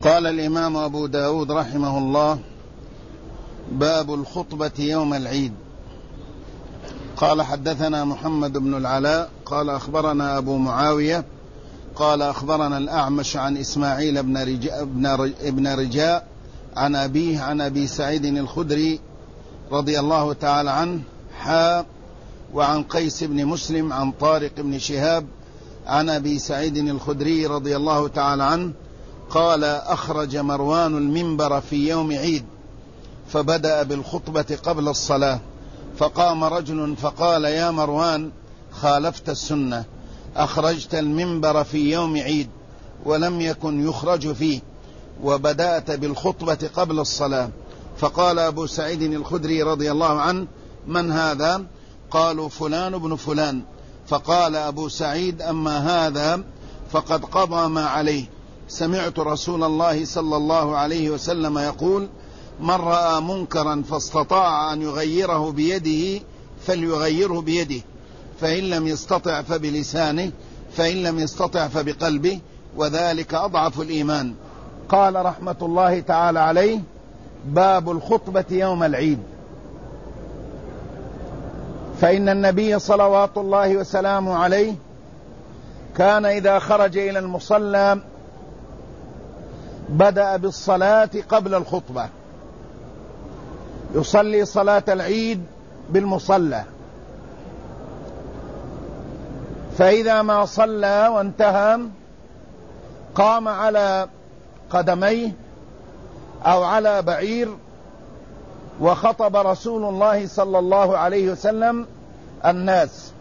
قال الإمام أبو داود رحمه الله: باب الخطبة يوم العيد. قال: حدثنا محمد بن العلاء قال أخبرنا أبو معاوية قال أخبرنا الأعمش عن إسماعيل بن رجاء عن أبيه عن أبي سعيد الخدري رضي الله تعالى عنه وعن قيس بن مسلم عن طارق بن شهاب عن أبي سعيد الخدري رضي الله تعالى عنه قال: أخرج مروان المنبر في يوم عيد فبدأ بالخطبة قبل الصلاة، فقام رجل فقال: يا مروان، خالفت السنة، أخرجت المنبر في يوم عيد ولم يكن يخرج فيه، وبدأت بالخطبة قبل الصلاة. فقال أبو سعيد الخدري رضي الله عنه: من هذا؟ قالوا: فلان بن فلان. فقال أبو سعيد: أما هذا فقد قضى ما عليه، سمعت رسول الله صلى الله عليه وسلم يقول: من رأى منكرا فاستطاع أن يغيره بيده فليغيره بيده، فإن لم يستطع فبلسانه، فإن لم يستطع فبقلبه، وذلك أضعف الإيمان. قال رحمة الله تعالى عليه: باب الخطبة يوم العيد. فإن النبي صلوات الله وسلامه عليه كان إذا خرج إلى المصلى بدأ بالصلاة قبل الخطبة، يصلي صلاة العيد بالمصلى، فإذا ما صلى وانتهى قام على قدميه أو على بعير، وخطب رسول الله صلى الله عليه وسلم الناس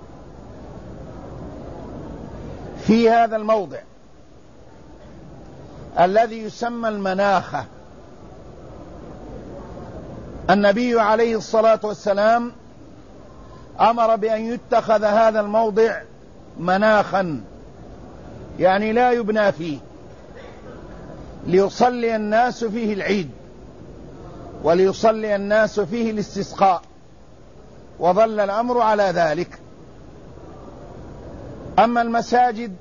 في هذا الموضع الذي يسمى المناخة. النبي عليه الصلاة والسلام أمر بأن يتخذ هذا الموضع مناخا، يعني لا يبنى فيه، ليصلي الناس فيه العيد وليصلي الناس فيه الاستسقاء، وظل الأمر على ذلك. أما المساجد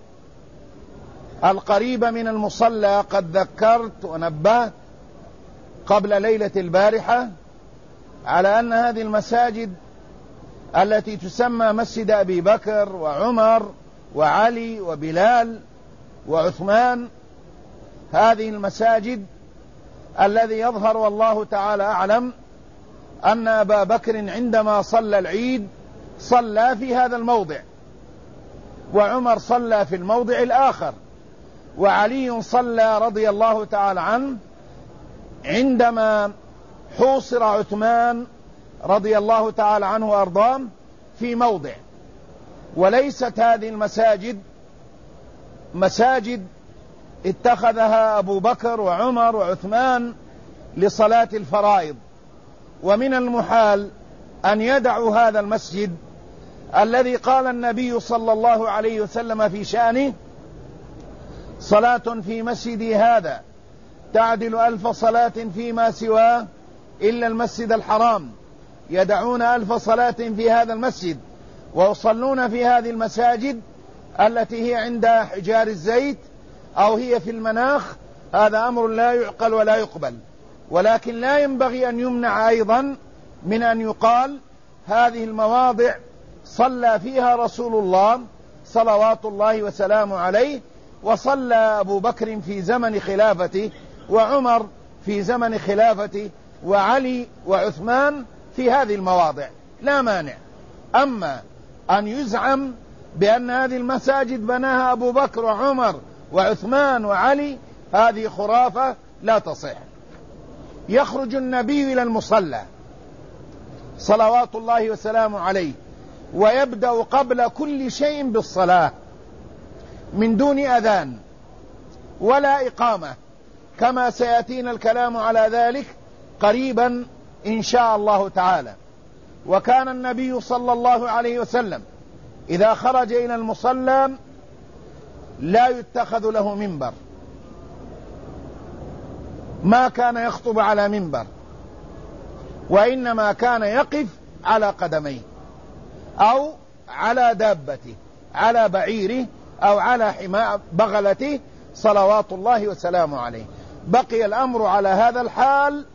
القريبة من المصلى قد ذكرت ونبهت قبل ليلة البارحة على أن هذه المساجد التي تسمى مسجد أبي بكر وعمر وعلي وبلال وعثمان، هذه المساجد الذي يظهر والله تعالى أعلم أن أبا بكر عندما صلى العيد صلى في هذا الموضع، وعمر صلى في الموضع الآخر، وعلي صلى رضي الله تعالى عنه عندما حوصر عثمان رضي الله تعالى عنه وأرضاه في موضع. وليست هذه المساجد مساجد اتخذها أبو بكر وعمر وعثمان لصلاة الفرائض، ومن المحال أن يدعوا هذا المسجد الذي قال النبي صلى الله عليه وسلم في شأنه: صلاة في مسجدي هذا تعدل 1000 صلاة فيما سواه إلا المسجد الحرام، يدعون 1000 صلاة في هذا المسجد ويصلون في هذه المساجد التي هي عند حجار الزيت أو هي في المناخ. هذا أمر لا يعقل ولا يقبل، ولكن لا ينبغي أن يمنع أيضا من أن يقال هذه المواضع صلى فيها رسول الله صلوات الله وسلامه عليه، وصلى أبو بكر في زمن خلافته، وعمر في زمن خلافته، وعلي وعثمان في هذه المواضع، لا مانع. أما أن يزعم بأن هذه المساجد بناها أبو بكر وعمر وعثمان وعلي، هذه خرافة لا تصح. يخرج النبي إلى المصلى صلوات الله وسلامه عليه ويبدأ قبل كل شيء بالصلاة من دون أذان ولا إقامة، كما سيأتينا الكلام على ذلك قريبا إن شاء الله تعالى. وكان النبي صلى الله عليه وسلم إذا خرج إلى المصلى لا يتخذ له منبر، ما كان يخطب على منبر، وإنما كان يقف على قدميه أو على دابته، على بعيره أو على بغلته، صلوات الله وسلامه عليه. بقي الأمر على هذا الحال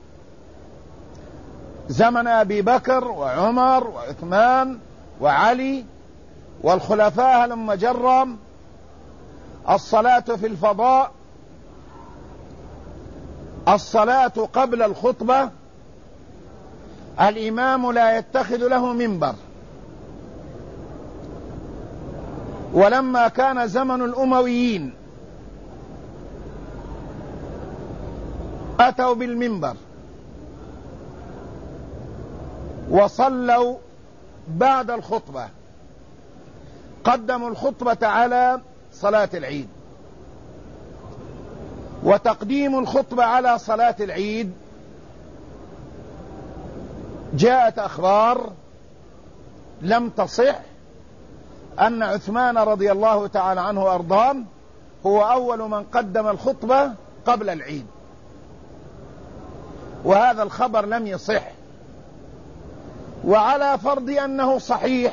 زمن أبي بكر وعمر وعثمان وعلي والخلفاء لما جرم. الصلاة في الفضاء، الصلاة قبل الخطبة، الإمام لا يتخذ له منبر. ولما كان زمن الأمويين أتوا بالمنبر وصلوا بعد الخطبة، قدموا الخطبة على صلاة العيد. وتقديم الخطبة على صلاة العيد جاءت أخبار لم تصح أن عثمان رضي الله تعالى عنه وأرضاه هو أول من قدم الخطبة قبل العيد، وهذا الخبر لم يصح. وعلى فرض أنه صحيح،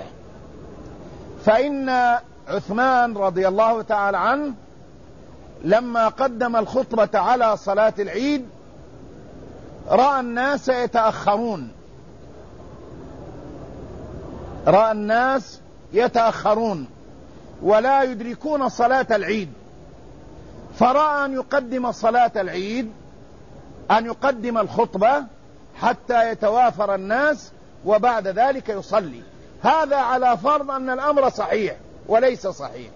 فإن عثمان رضي الله تعالى عنه لما قدم الخطبة على صلاة العيد رأى الناس يتأخرون، رأى الناس يتأخرون ولا يدركون صلاة العيد، فرأى أن يقدم صلاة العيد، أن يقدم الخطبة حتى يتوافر الناس وبعد ذلك يصلي. هذا على فرض أن الأمر صحيح وليس صحيح.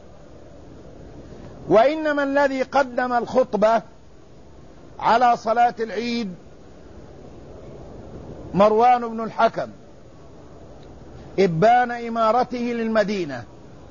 وإنما الذي قدم الخطبة على صلاة العيد مروان بن الحكم إبان إمارته للمدينة،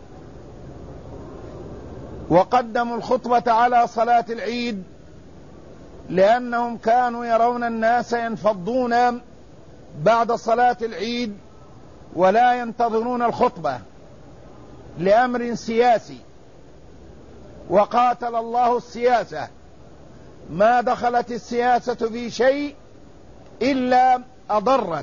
وقدموا الخطبة على صلاة العيد لأنهم كانوا يرون الناس ينفضون بعد صلاة العيد ولا ينتظرون الخطبة لأمر سياسي، وقاتل الله السياسة، ما دخلت السياسة في شيء إلا أضرت.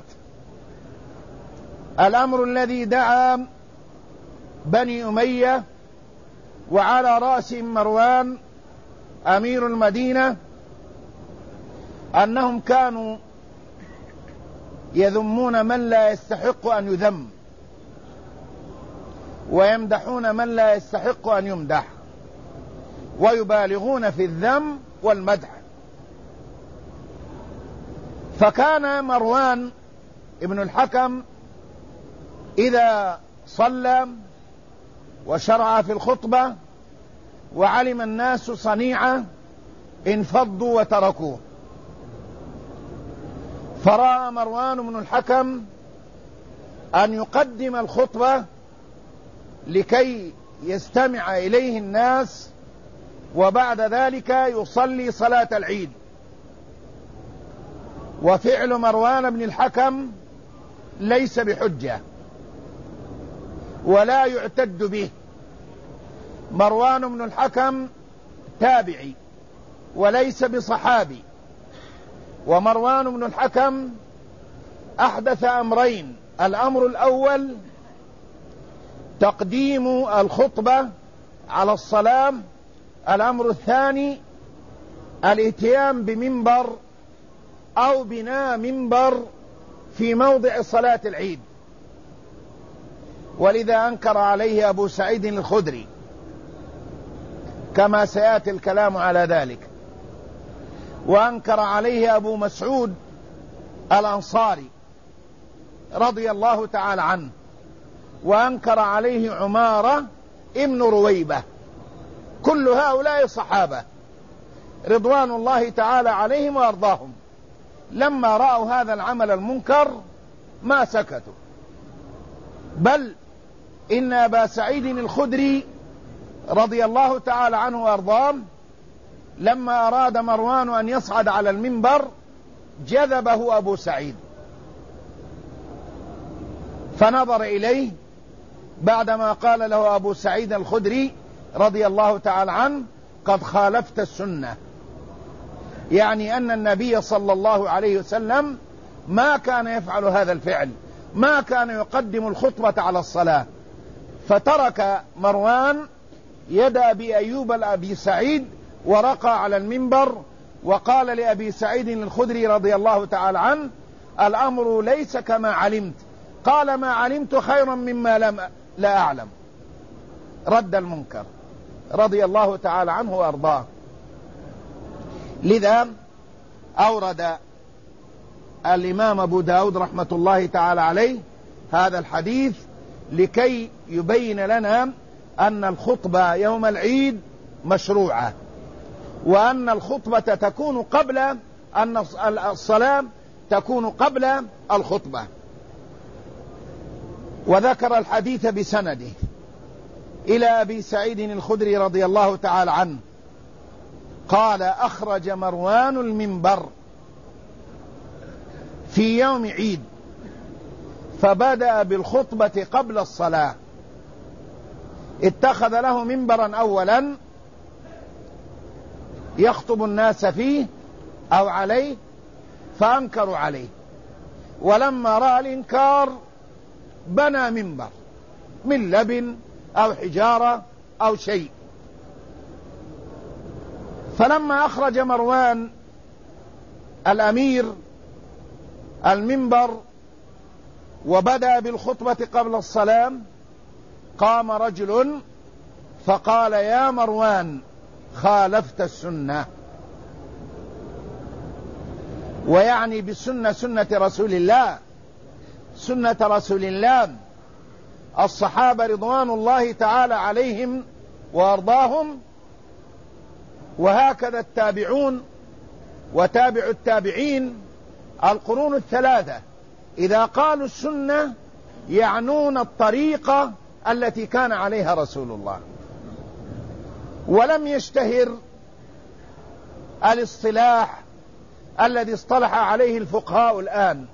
الأمر الذي دعا بني أمية وعلى رأسهم مروان أمير المدينة أنهم كانوا يذمون من لا يستحق أن يذم ويمدحون من لا يستحق أن يمدح، ويبالغون في الذم والمدح. فكان مروان ابن الحكم إذا صلى وشرع في الخطبة وعلم الناس صنيعة انفضوا وتركوه. فرأى مروان بن الحكم أن يقدم الخطبة لكي يستمع إليه الناس وبعد ذلك يصلي صلاة العيد. وفعل مروان بن الحكم ليس بحجة ولا يعتد به. مروان بن الحكم تابعي وليس بصحابي، ومروان بن الحكم أحدث أمرين: الأمر الأول تقديم الخطبة على الصلاة، الأمر الثاني الاتيان بمنبر أو بناء منبر في موضع صلاة العيد. ولذا أنكر عليه أبو سعيد الخدري كما سيأتي الكلام على ذلك، وأنكر عليه أبو مسعود الأنصاري رضي الله تعالى عنه، وأنكر عليه عمارة ابن رويبة. كل هؤلاء صحابة رضوان الله تعالى عليهم وأرضاهم، لما رأوا هذا العمل المنكر ما سكتوا، بل إن أبا سعيد الخدري رضي الله تعالى عنه وأرضاه لما أراد مروان أن يصعد على المنبر جذبه أبو سعيد، فنظر إليه بعدما قال له أبو سعيد الخدري رضي الله تعالى عنه: قد خالفت السنة، يعني أن النبي صلى الله عليه وسلم ما كان يفعل هذا الفعل، ما كان يقدم الخطبة على الصلاة. فترك مروان يد أبي أيوب الأبي سعيد ورقى على المنبر وقال لأبي سعيد الخدري رضي الله تعالى عنه: الأمر ليس كما علمت. قال: ما علمت خيرا مما لا أعلم. رد المنكر رضي الله تعالى عنه وأرضاه. لذا أورد الإمام أبو داود رحمة الله تعالى عليه هذا الحديث لكي يبين لنا أن الخطبة يوم العيد مشروعة، وأن الخطبة تكون قبل أن الصلاة تكون قبل الخطبة. وذكر الحديث بسنده إلى أبي سعيد الخدري رضي الله تعالى عنه قال: أخرج مروان المنبر في يوم عيد فبدأ بالخطبة قبل الصلاة، اتخذ له منبرا أولا يخطب الناس فيه أو عليه فأنكروا عليه، ولما رأى الإنكار بنى منبر من لبن أو حجارة أو شيء. فلما أخرج مروان الأمير المنبر وبدأ بالخطبة قبل الصلاة قام رجل فقال: يا مروان خالفت السنة. ويعني بالسنة سنة رسول الله، سنة رسول الله. الصحابة رضوان الله تعالى عليهم وأرضاهم، وهكذا التابعون وتابع التابعين، القرون الثلاثة، إذا قالوا السنة يعنون الطريقة التي كان عليها رسول الله. ولم يشتهر الاصطلاح الذي اصطلح عليه الفقهاء الآن،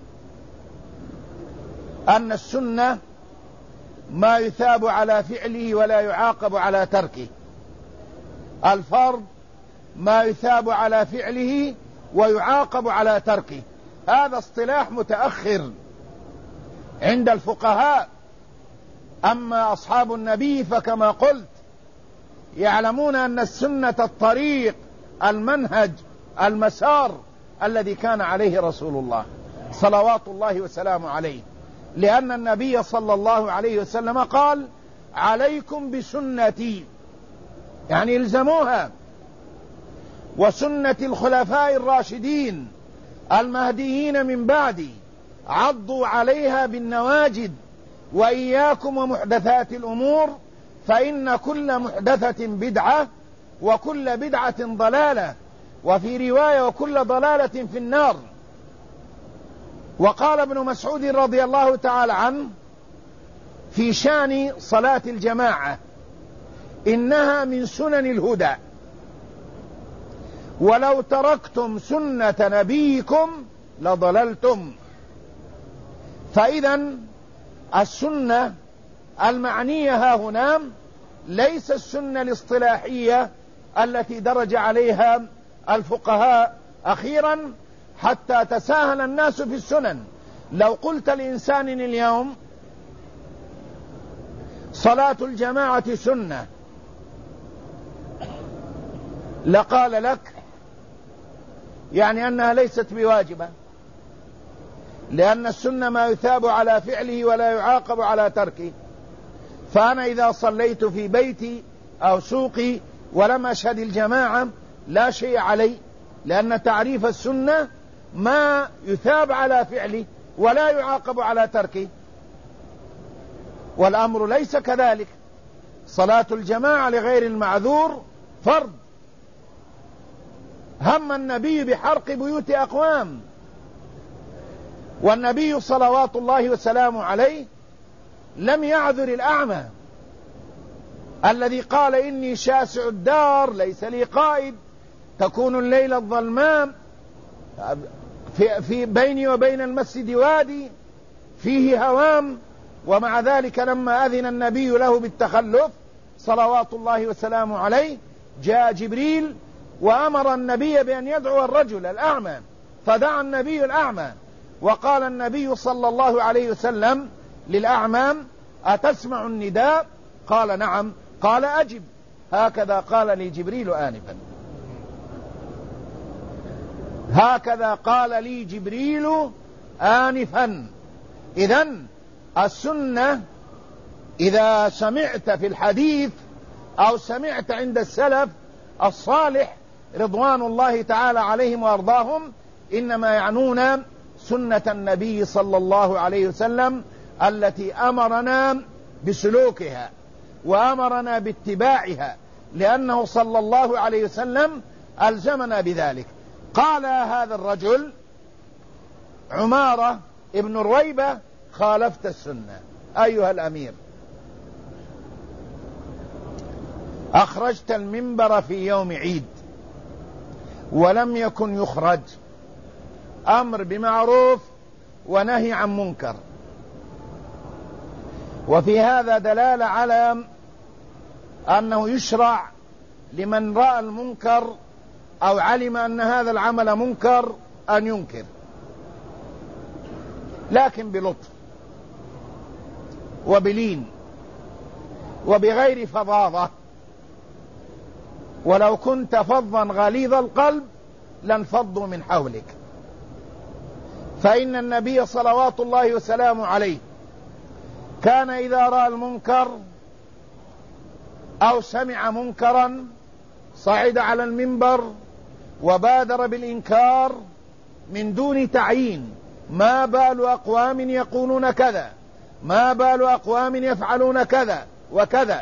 أن السنة ما يثاب على فعله ولا يعاقب على تركه، الفرض ما يثاب على فعله ويعاقب على تركه. هذا اصطلاح متأخر عند الفقهاء. أما أصحاب النبي فكما قلت يعلمون أن السنة الطريق، المنهج، المسار الذي كان عليه رسول الله صلوات الله وسلامه عليه، لأن النبي صلى الله عليه وسلم قال: عليكم بسنتي، يعني الزموها، وسنة الخلفاء الراشدين المهديين من بعدي، عضوا عليها بالنواجد، وإياكم ومحدثات الأمور فإن كل محدثة بدعة وكل بدعة ضلالة، وفي رواية وكل ضلالة في النار. وقال ابن مسعود رضي الله تعالى عنه في شان صلاة الجماعة: إنها من سنن الهدى، ولو تركتم سنة نبيكم لضللتم. فإذا السنة المعنية ها هنا ليس السنة الاصطلاحية التي درج عليها الفقهاء أخيرا حتى تساهل الناس في السنن. لو قلت لإنسان اليوم صلاة الجماعة سنة لقال لك يعني أنها ليست بواجبة، لأن السنة ما يثاب على فعله ولا يعاقب على تركه. فأنا إذا صليت في بيتي أو سوقي ولم أشهد الجماعة لا شيء علي، لأن تعريف السنة ما يثاب على فعله ولا يعاقب على تركه. والأمر ليس كذلك. صلاة الجماعة لغير المعذور فرض. هم النبي بحرق بيوت أقوام، والنبي صلوات الله وسلامه عليه لم يعذر الأعمى الذي قال: إني شاسع الدار ليس لي قائد، تكون الليل الظلماء، في بيني وبين المسجد وادي فيه هوام. ومع ذلك لما أذن النبي له بالتخلف صلوات الله وسلامه عليه جاء جبريل وأمر النبي بأن يدعو الرجل الأعمى، فدعا النبي الأعمى، وقال النبي صلى الله عليه وسلم للأعمى: أتسمع النداء؟ قال: نعم. قال: أجب. هكذا قال لي جبريل آنفا، هكذا قال لي جبريل آنفا. إذن السنة إذا سمعت في الحديث أو سمعت عند السلف الصالح رضوان الله تعالى عليهم وأرضاهم، إنما يعنون سنة النبي صلى الله عليه وسلم التي أمرنا بسلوكها وأمرنا باتباعها، لأنه صلى الله عليه وسلم ألزمنا بذلك. قال هذا الرجل عمارة ابن رويبة: خالفت السنة أيها الأمير، أخرجت المنبر في يوم عيد ولم يكن يخرج أمر بمعروف ونهي عن منكر. وفي هذا دلالة على أنه يشرع لمن رأى المنكر أو علم أن هذا العمل منكر أن ينكر، لكن بلطف وبلين وبغير فظاظة. ولو كنت فظا غليظ القلب لانفضوا من حولك. فإن النبي صلوات الله وسلامه عليه كان إذا رأى المنكر أو سمع منكرا صعد على المنبر وبادر بالإنكار من دون تعيين: ما بال أقوام يقولون كذا، ما بال أقوام يفعلون كذا وكذا.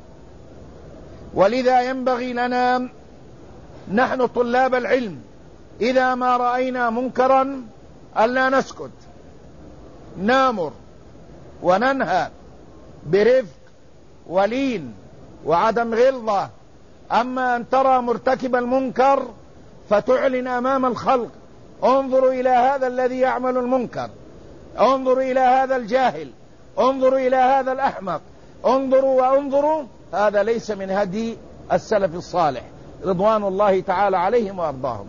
ولذا ينبغي لنا نحن طلاب العلم إذا ما رأينا منكرا ألا نسكت، نامر وننهى برفق ولين وعدم غلظة. أما أن ترى مرتكب المنكر فتعلن أمام الخلق: انظروا إلى هذا الذي يعمل المنكر، انظروا إلى هذا الجاهل، انظروا إلى هذا الأحمق، انظروا وانظروا، هذا ليس من هدي السلف الصالح رضوان الله تعالى عليهم وأرضاهم.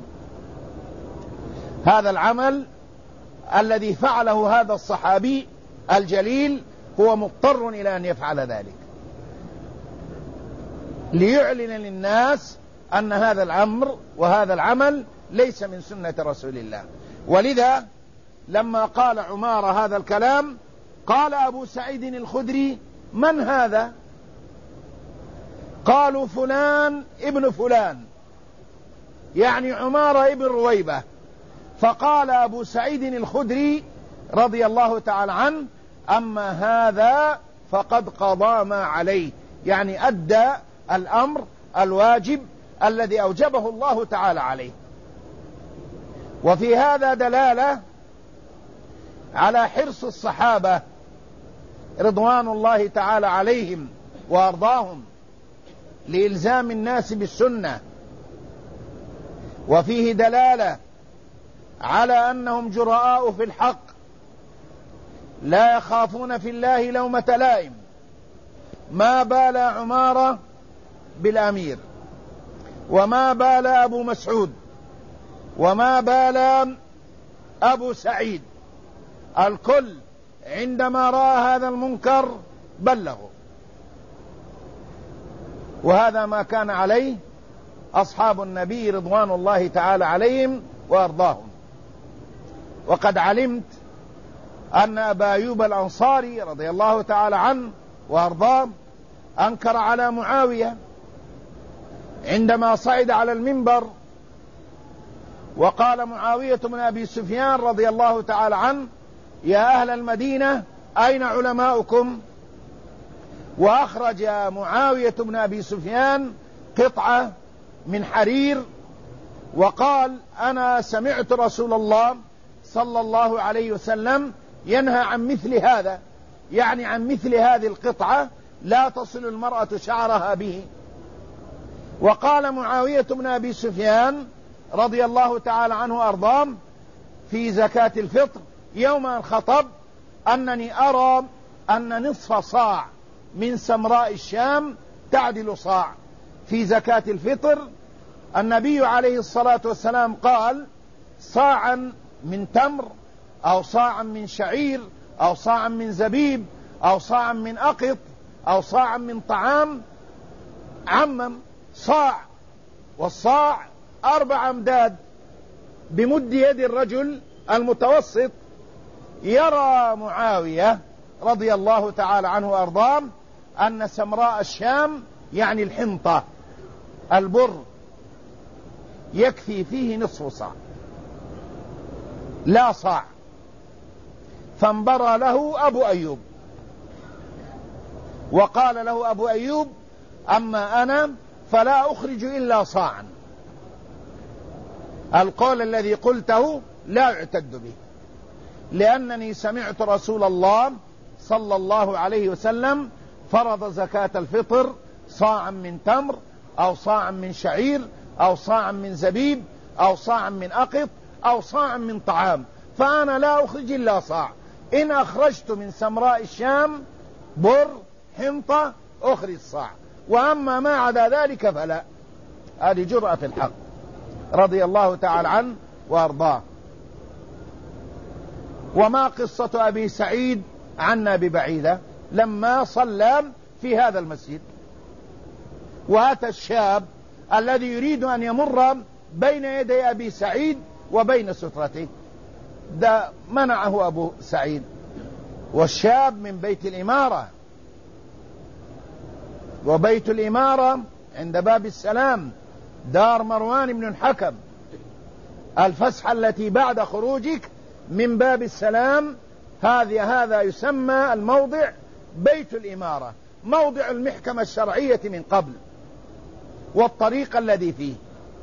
هذا العمل الذي فعله هذا الصحابي الجليل هو مضطر إلى أن يفعل ذلك ليعلن للناس أن هذا الأمر وهذا العمل ليس من سنة رسول الله. ولذا لما قال عمارة هذا الكلام قال أبو سعيد الخدري: من هذا؟ قالوا: فلان ابن فلان، يعني عمارة ابن رويبة. فقال أبو سعيد الخدري رضي الله تعالى عنه: أما هذا فقد قضى ما عليه، يعني أدى الأمر الواجب الذي أوجبه الله تعالى عليه. وفي هذا دلالة على حرص الصحابة رضوان الله تعالى عليهم وأرضاهم لإلزام الناس بالسنة. وفيه دلالة على أنهم جراء في الحق لا يخافون في الله لومة لائم. ما بال عمارة بالأمير، وما بال أبو مسعود، وما بال أبو سعيد، الكل عندما رأى هذا المنكر بلغوا. وهذا ما كان عليه أصحاب النبي رضوان الله تعالى عليهم وأرضاهم. وقد علمت أن أبا أيوب الأنصاري رضي الله تعالى عنه وأرضاه أنكر على معاوية عندما صعد على المنبر، وقال معاوية بن أبي سفيان رضي الله تعالى عنه: يا أهل المدينة أين علماؤكم؟ وأخرج معاوية بن أبي سفيان قطعة من حرير وقال: أنا سمعت رسول الله صلى الله عليه وسلم ينهى عن مثل هذا، يعني عن مثل هذه القطعة لا تصل المرأة شعرها به. وقال معاوية بن أبي سفيان رضي الله تعالى عنه وأرضاه في زكاة الفطر يوم أن خطب: أنني أرى أن نصف صاع من سمراء الشام تعدل صاع في زكاة الفطر. النبي عليه الصلاة والسلام قال: صاعا من تمر، أو صاعا من شعير، أو صاعا من زبيب، أو صاعا من أقط، أو صاعا من طعام. عمم صاع، والصاع 4 أمداد بمد يد الرجل المتوسط. يرى معاوية رضي الله تعالى عنه وأرضاه أن سمراء الشام يعني الحنطة البر يكفي فيه نصف صاع لا صاع. فانبرى له أبو أيوب وقال له أبو أيوب: أما أنا فلا أخرج إلا صاعا. القول الذي قلته لا يعتد به، لأنني سمعت رسول الله صلى الله عليه وسلم فرض زكاة الفطر صاعا من تمر أو صاعا من شعير أو صاعا من زبيب أو صاعا من أقط أو صاعا من طعام، فأنا لا أخرج إلا صاع. إن أخرجت من سمراء الشام بر حنطة أخرج صاع، وأما ما عدا ذلك فلا. هذه جرأة الحق رضي الله تعالى عنه وأرضاه. وما قصة أبي سعيد عنا ببعيدة لما صلى في هذا المسجد، وأتى الشاب الذي يريد أن يمر بين يدي أبي سعيد وبين سترته، ده منعه أبو سعيد، والشاب من بيت الإمارة، وبيت الإمارة عند باب السلام دار مروان بن الحكم. الفسحة التي بعد خروجك من باب السلام هذا يسمى الموضع بيت الإمارة، موضع المحكمة الشرعية من قبل والطريق الذي فيه.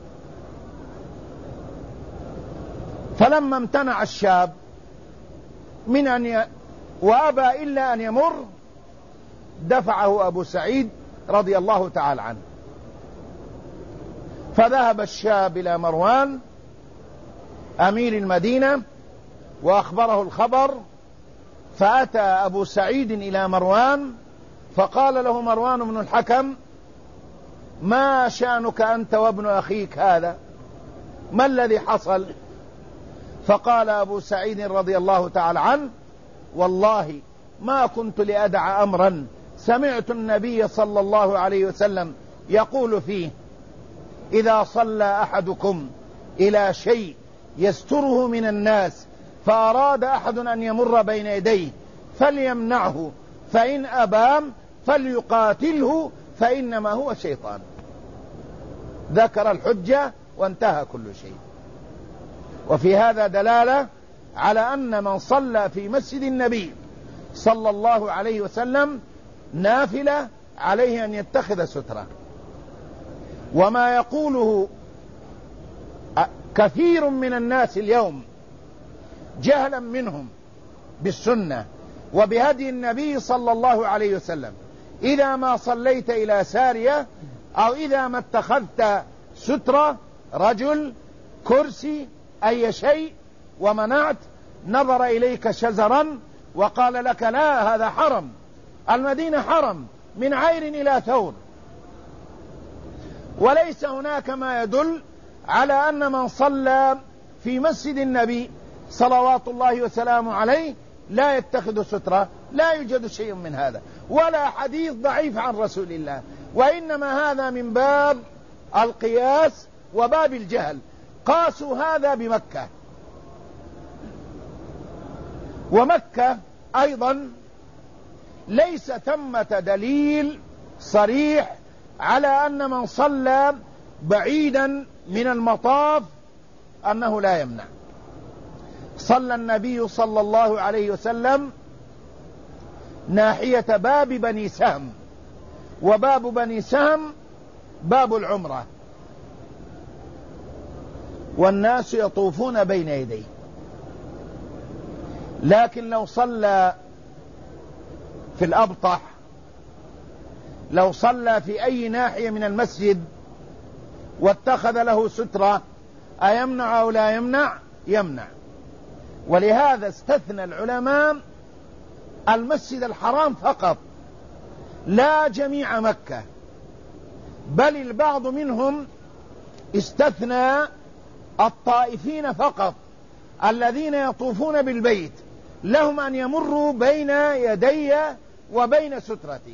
فلما امتنع الشاب من وأبى إلا أن يمر، دفعه أبو سعيد رضي الله تعالى عنه. فذهب الشاب إلى مروان أمير المدينة وأخبره الخبر، فأتى أبو سعيد إلى مروان فقال له مروان بن الحكم: ما شأنك أنت وابن أخيك هذا؟ ما الذي حصل؟ فقال أبو سعيد رضي الله تعالى عنه: والله ما كنت لأدع أمرا سمعت النبي صلى الله عليه وسلم يقول فيه: إذا صلى أحدكم إلى شيء يستره من الناس فأراد أحد أن يمر بين يديه فليمنعه، فإن أبى فليقاتله فإنما هو شيطان. ذكر الحجة وانتهى كل شيء. وفي هذا دلالة على أن من صلى في مسجد النبي صلى الله عليه وسلم نافلة عليه أن يتخذ سترة. وما يقوله كثير من الناس اليوم جهلا منهم بالسنة وبهدي النبي صلى الله عليه وسلم: إذا ما صليت إلى سارية أو إذا ما اتخذت سترة، رجل، كرسي، أي شيء، ومنعت، نظر إليك شزرا وقال لك: لا، هذا حرم، المدينة حرم من عير إلى ثور. وليس هناك ما يدل على أن من صلى في مسجد النبي صلوات الله وسلامه عليه لا يتخذ سترة، لا يوجد شيء من هذا، ولا حديث ضعيف عن رسول الله، وإنما هذا من باب القياس وباب الجهل. قاسوا هذا بمكة، ومكة أيضا ليس ثمة دليل صريح على أن من صلى بعيدا من المطاف أنه لا يمنع. صلى النبي صلى الله عليه وسلم ناحية باب بني سهم، وباب بني سهم باب العمرة، والناس يطوفون بين يديه. لكن لو صلى في الأبطح، لو صلى في أي ناحية من المسجد واتخذ له سترة، أيمنع أو لا يمنع؟ يمنع. ولهذا استثنى العلماء المسجد الحرام فقط، لا جميع مكة، بل البعض منهم استثنى الطائفين فقط، الذين يطوفون بالبيت لهم أن يمروا بين يدي وبين سترتي،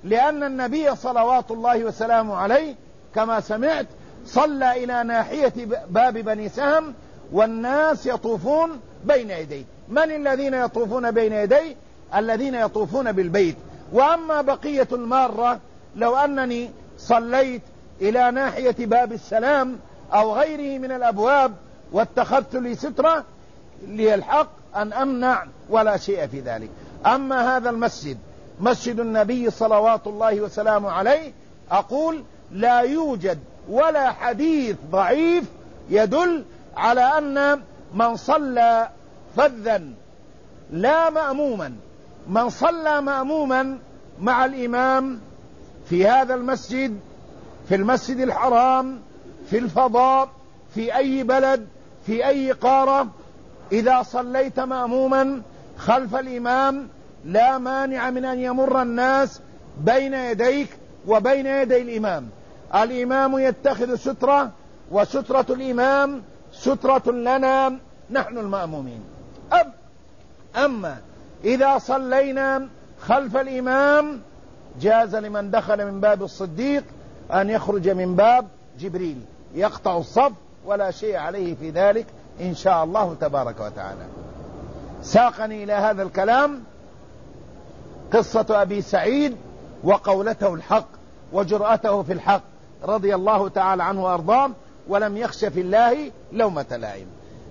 لأن النبي صلوات الله وسلامه عليه كما سمعت صلى إلى ناحية باب بني سهم والناس يطوفون بين يديه. من الذين يطوفون بين يديه؟ الذين يطوفون بالبيت. وأما بقية المارة لو أنني صليت إلى ناحية باب السلام أو غيره من الأبواب واتخذت لي سترة لي الحق أن أمنع ولا شيء في ذلك. أما هذا المسجد مسجد النبي صلوات الله وسلامه عليه أقول لا يوجد ولا حديث ضعيف يدل على أن من صلى فذا لا مأموما، من صلى مأموما مع الإمام في هذا المسجد، في المسجد الحرام، في الفضاء، في أي بلد، في أي قارة، إذا صليت مأموما خلف الإمام لا مانع من أن يمر الناس بين يديك وبين يدي الإمام. الإمام يتخذ سترة وسترة الإمام سترة لنا نحن المأمومين. أما إذا صلينا خلف الإمام جاز لمن دخل من باب الصديق أن يخرج من باب جبريل يقطع الصف ولا شيء عليه في ذلك إن شاء الله تبارك وتعالى. ساقني إلى هذا الكلام قصة أبي سعيد وقولته الحق وجرأته في الحق رضي الله تعالى عنه وأرضاه ولم يخش في الله لومة لائم.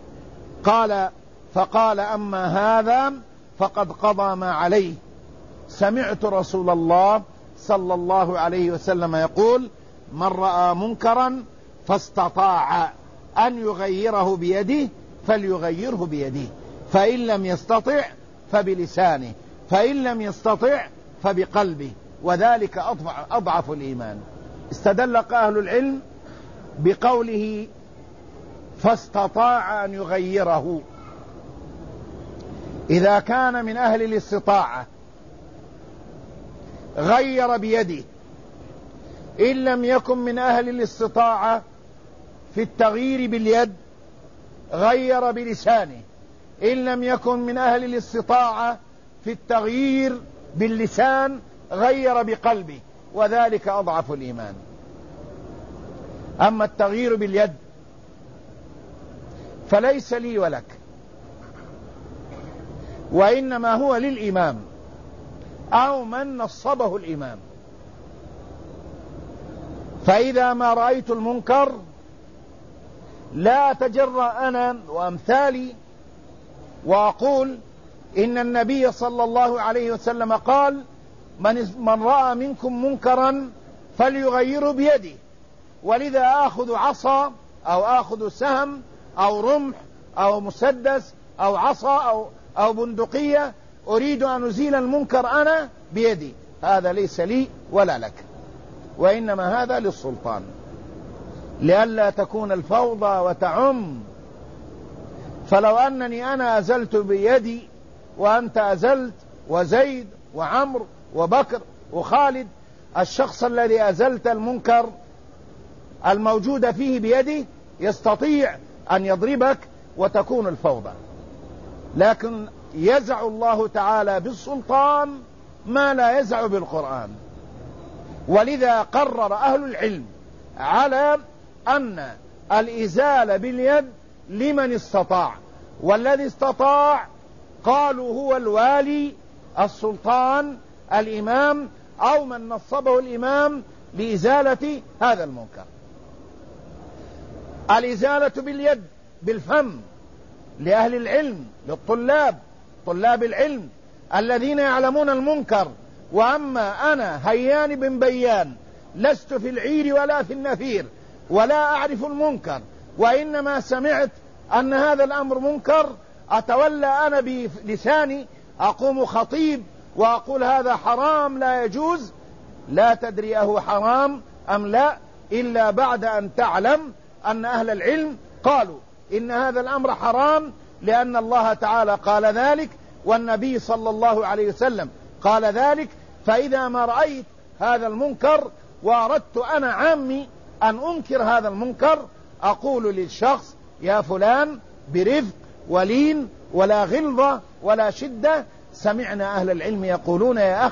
فقال أما هذا فقد قضى ما عليه. سمعت رسول الله صلى الله عليه وسلم يقول من رأى منكرا فاستطاع أن يغيره بيده فليغيره بيده، فإن لم يستطع فبلسانه، فإن لم يستطع فبقلبه، وذلك أضعف الإيمان. استدل أهل العلم بقوله فاستطاع أن يغيره. إذا كان من أهل الاستطاعة غير بيده، إن لم يكن من أهل الاستطاعة في التغيير باليد غير بلسانه، إن لم يكن من أهل الاستطاعة في التغيير باللسان غير بقلبه، وذلك أضعف الإيمان. أما التغيير باليد فليس لي ولك، وإنما هو للإمام أو من نصبه الإمام. فإذا ما رأيت المنكر لا أتجرأ أنا وأمثالي وأقول إن النبي صلى الله عليه وسلم قال من رأى منكم منكرا فليغيره بيده، ولذا آخذ عصا أو آخذ سهم أو رمح أو مسدس أو عصا أو بندقية أريد أن أزيل المنكر أنا بيدي. هذا ليس لي ولا لك، وإنما هذا للسلطان لئلا تكون الفوضى وتعم. فلو أنني أنا أزلت بيدي وأنت أزلت وزيد وعمر وبكر وخالد، الشخص الذي أزلت المنكر الموجود فيه بيده يستطيع أن يضربك وتكون الفوضى. لكن يزع الله تعالى بالسلطان ما لا يزع بالقرآن، ولذا قرر أهل العلم على أن الإزالة باليد لمن استطاع، والذي استطاع قالوا هو الوالي السلطان الإمام أو من نصبه الإمام لإزالة هذا المنكر. الإزالة باليد بالفم لأهل العلم، للطلاب طلاب العلم الذين يعلمون المنكر. وأما أنا هيان بن بيان لست في العير ولا في النفير ولا أعرف المنكر، وإنما سمعت أن هذا الأمر منكر، أتولى أنا بلساني أقوم خطيب وأقول هذا حرام لا يجوز؟ لا تدري أهو حرام أم لا إلا بعد أن تعلم أن أهل العلم قالوا إن هذا الأمر حرام لأن الله تعالى قال ذلك والنبي صلى الله عليه وسلم قال ذلك. فإذا ما رأيت هذا المنكر وأردت أنا عامي أن أنكر هذا المنكر أقول للشخص يا فلان برفق ولين ولا غلظة ولا شدة، سمعنا أهل العلم يقولون يا أخي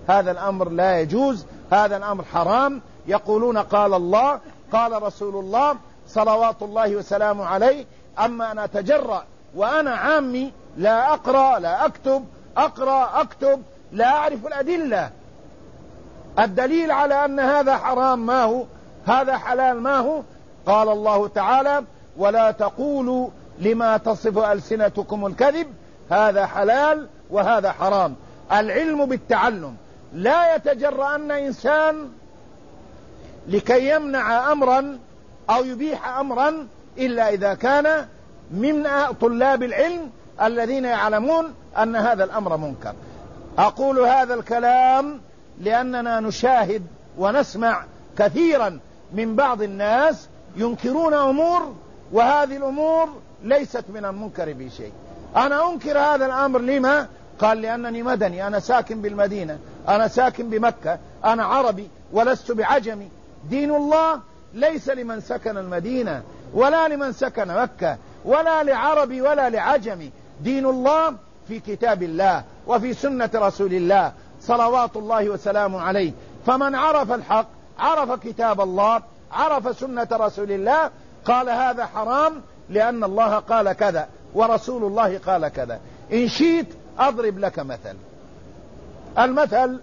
هذا الأمر لا يجوز، هذا الأمر حرام. يقولون قال الله قال رسول الله صلوات الله وسلامه عليه. أما أنا أتجرأ وأنا عامي لا أقرأ لا أكتب، أقرأ أكتب لا أعرف الأدلة، الدليل على أن هذا حرام ما هو، هذا حلال ما هو؟ قال الله تعالى ولا تقولوا لما تصف ألسنتكم الكذب هذا حلال وهذا حرام. العلم بالتعلم. لا يتجرأ أن إنسان لكي يمنع أمرا أو يبيح أمرا إلا إذا كان من طلاب العلم الذين يعلمون أن هذا الأمر منكر. أقول هذا الكلام لأننا نشاهد ونسمع كثيرا من بعض الناس ينكرون أمور وهذه الأمور ليست من المنكر بشيء. أنا أنكر هذا الأمر لما؟ قال لأنني مدني، أنا ساكن بالمدينة، أنا ساكن بمكة، أنا عربي ولست بعجمي. دين الله ليس لمن سكن المدينة ولا لمن سكن مكة ولا لعربي ولا لعجمي. دين الله في كتاب الله وفي سنة رسول الله صلوات الله وسلامه عليه. فمن عرف الحق عرف كتاب الله عرف سنة رسول الله قال هذا حرام لأن الله قال كذا ورسول الله قال كذا. إن شئت أضرب لك مثل. المثل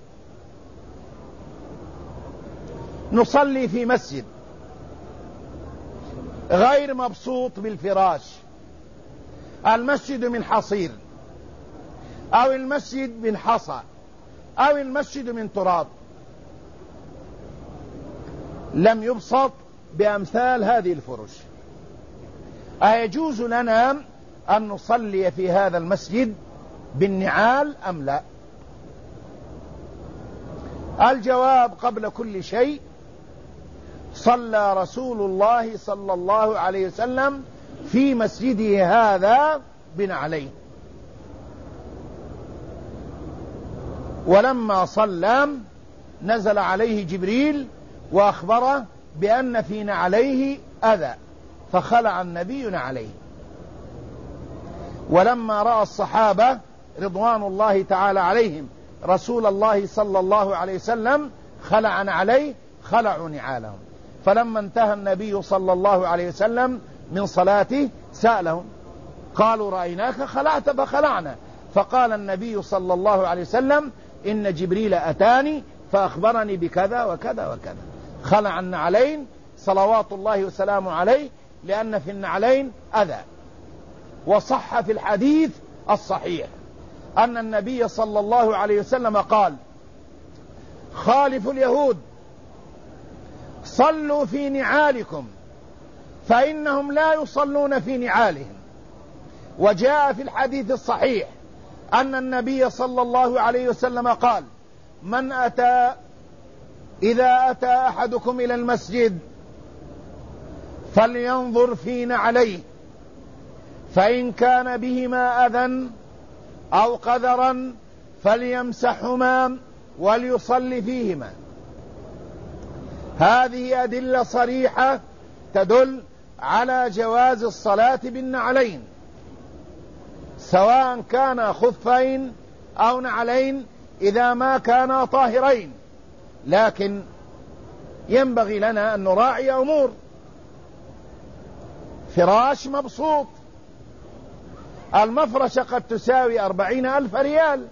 نصلي في مسجد غير مبسوط بالفراش، المسجد من حصير أو المسجد من حصى أو المسجد من تراب، لم يبسط بأمثال هذه الفرش، أيجوز لنا أن نصلي في هذا المسجد بالنعال أم لا؟ الجواب قبل كل شيء صلى رسول الله صلى الله عليه وسلم في مسجده هذا بنعليه، ولما صلى نزل عليه جبريل وأخبره بأن في نعليه أذى فخلع النبي نعليه. ولما رأى الصحابة رضوان الله تعالى عليهم رسول الله صلى الله عليه وسلم خلع نعليه خلعوا نعالهم. فلما انتهى النبي صلى الله عليه وسلم من صلاته سألهم قالوا رأيناك خلعت فخلعنا. فقال النبي صلى الله عليه وسلم إن جبريل أتاني فأخبرني بكذا وكذا وكذا. خلع النعلين صلوات الله وسلامه عليه لأن في النعلين أذى. وصح في الحديث الصحيح أن النبي صلى الله عليه وسلم قال خالفوا اليهود صلوا في نعالكم فإنهم لا يصلون في نعالهم. وجاء في الحديث الصحيح أن النبي صلى الله عليه وسلم قال إذا أتى أحدكم إلى المسجد فلينظر في نعليه فإن كان بهما أذى أو قذرا فليمسحهما وليصلي فيهما. هذه أدلة صريحة تدل على جواز الصلاة بالنعلين سواء كان خفين أو نعلين إذا ما كانا طاهرين. لكن ينبغي لنا أن نراعي أمور. فراش مبسوط المفرشة قد تساوي 40,000 ريال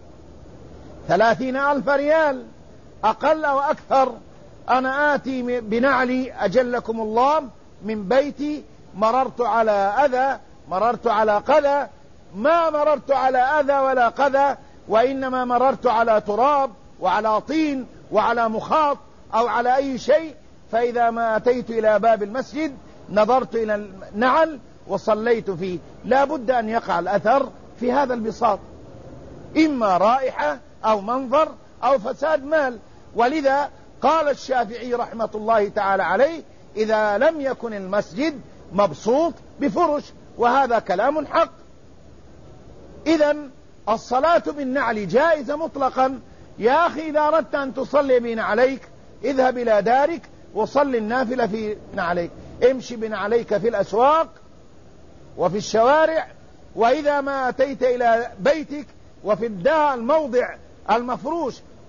30,000 ريال أقل أو أكثر. أنا آتي بنعلي أجلكم الله من بيتي مررت على أذى مررت على قذى، ما مررت على أذى ولا قذى وإنما مررت على تراب وعلى طين وعلى مخاط أو على أي شيء. فإذا ما أتيت إلى باب المسجد نظرت إلى النعل وصليت فيه. لا بد أن يقع الأثر في هذا البساط إما رائحة أو منظر أو فساد مال. ولذا قال الشافعي رحمة الله تعالى عليه إذا لم يكن المسجد مبسوط بفرش، وهذا كلام حق. إذن الصلاة بالنعل جائزة مطلقا. يا أخي إذا أردت أن تصلي بنعليك اذهب إلى دارك وصل النافلة في نعليك، امشي بنعليك في الأسواق وفي الشوارع. وإذا ما أتيت إلى بيتك وفي الدار الموضع المفروش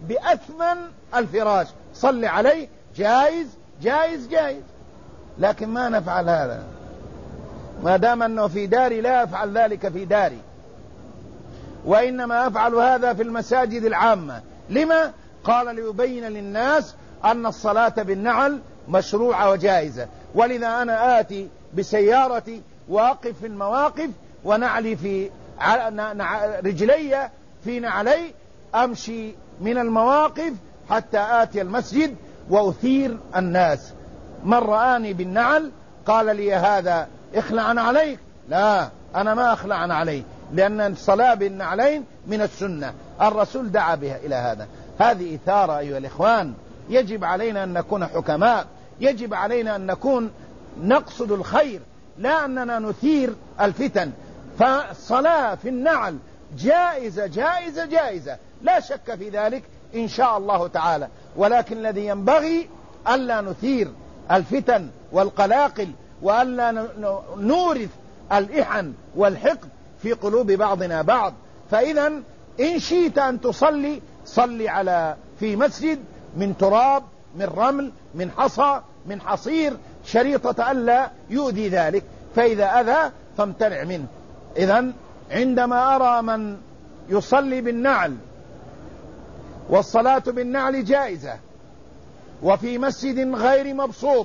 بأثمن الفراش، صل عليه، جائز جائز جائز. لكن ما نفعل هذا، ما دام أنه في داري لا أفعل ذلك في داري، وإنما أفعل هذا في المساجد العامة. لما؟ قال ليبين للناس أن الصلاة بالنعل مشروعة وجائزة. ولذا أنا آتي بسيارتي وأقف في المواقف ونعلي في رجلي في نعلي، أمشي من المواقف حتى آتي المسجد وأثير الناس. من رآني بالنعل قال لي هذا اخلع عليك، لا أنا ما أخلع عليه، لأن الصلاة بالنعلين من السنة، الرسول دعا بها إلى هذا. هذه إثارة أيها الإخوان. يجب علينا أن نكون حكماء، يجب علينا أن نكون نقصد الخير، لا أننا نثير الفتن. فالصلاة في النعل جائزة جائزة جائزة، لا شك في ذلك إن شاء الله تعالى، ولكن الذي ينبغي ألا نثير الفتن والقلاقل، وألا نورث الإحن والحقد في قلوب بعضنا بعض. فإذا إن شئت أن تصلي، صلي في مسجد من تراب، من رمل، من حصى، من حصير، شريطة ألا يؤذي ذلك، فإذا أذى فامتنع منه. إذن عندما أرى من يصلي بالنعل والصلاة بالنعل جائزة وفي مسجد غير مبسوط،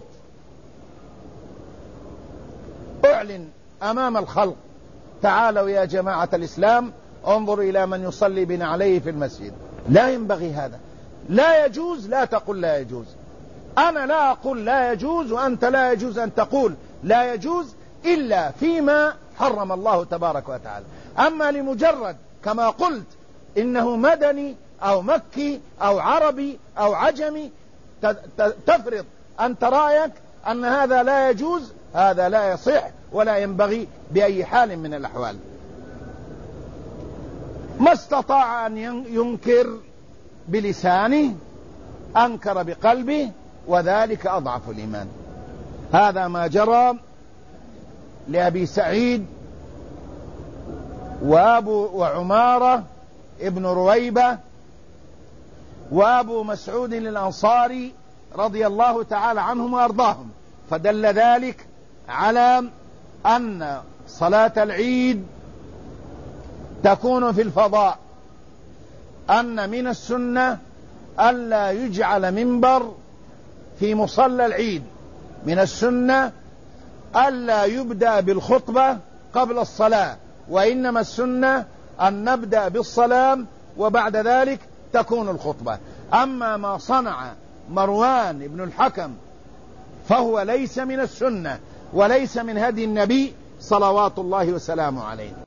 أعلن أمام الخلق: تعالوا يا جماعة الإسلام انظروا إلى من يصلي بنعليه في المسجد. لا ينبغي هذا، لا يجوز. لا تقل لا يجوز، أنا لا أقول لا يجوز، وأنت لا يجوز أن تقول لا يجوز إلا فيما حرم الله تبارك وتعالى. أما لمجرد كما قلت إنه مدني أو مكي أو عربي أو عجمي تفرض أنت رأيك أن هذا لا يجوز، هذا لا يصح ولا ينبغي بأي حال من الأحوال. ما استطاع أن ينكر بلسانه أنكر بقلبه، وذلك أضعف الإيمان. هذا ما جرى لأبي سعيد وعمارة ابن رويبة وأبو مسعود الأنصاري رضي الله تعالى عنهم وأرضاهم. فدل ذلك على أن صلاة العيد تكون في الفضاء، أن من السنة ألا يجعل منبر في مصلى العيد، من السنة ألا يبدأ بالخطبة قبل الصلاة، وإنما السنة أن نبدأ بالصلاة وبعد ذلك تكون الخطبة. أما ما صنع مروان بن الحكم فهو ليس من السنة وليس من هدي النبي صلوات الله وسلامه عليه.